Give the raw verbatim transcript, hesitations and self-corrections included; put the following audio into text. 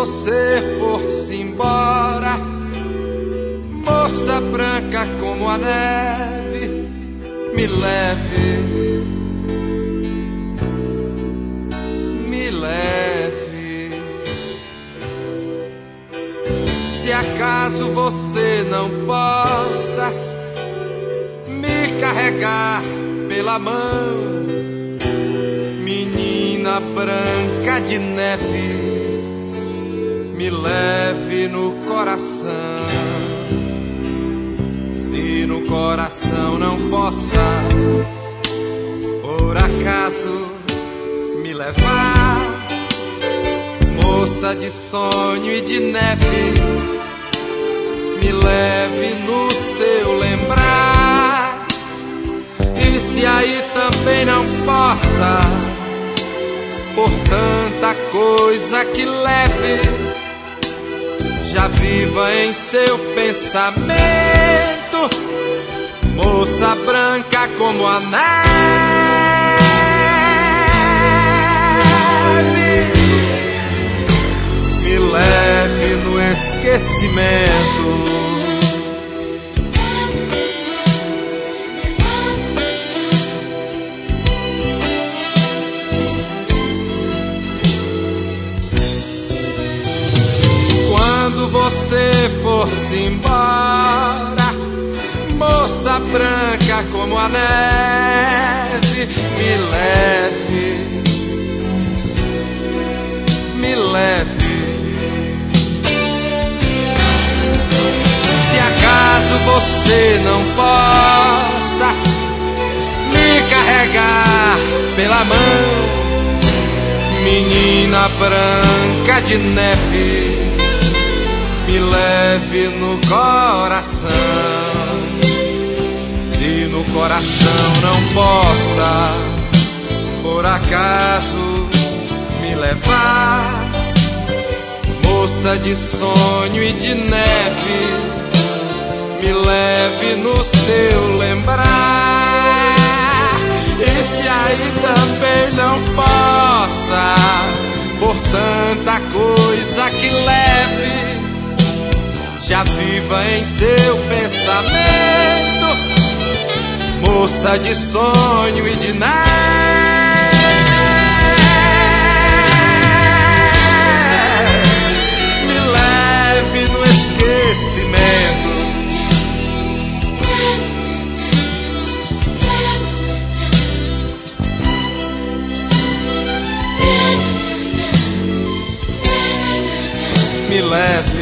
você for-se embora, moça branca como a neve, me leve, me leve. Se acaso você não possa me carregar pela mão, menina branca de neve, me leve no coração. Se no coração não possa, por acaso, me levar, moça de sonho e de neve, me leve no seu lembrar. E se aí também não possa, por tanta coisa que leve, já viva em seu pensamento, moça branca como a neve, me leve no esquecimento. Quando você for-se embora, moça branca como a neve, me leve, me leve. Se acaso você não possa me carregar pela mão, menina branca de neve, me leve no coração. Se no coração não possa, por acaso, me levar, moça de sonho e de neve, me leve no seu lembrar. E se aí também não possa, por tanta coisa que leve, já viva em seu pensamento, moça de sonho e de neve, me leve no esquecimento. Me leve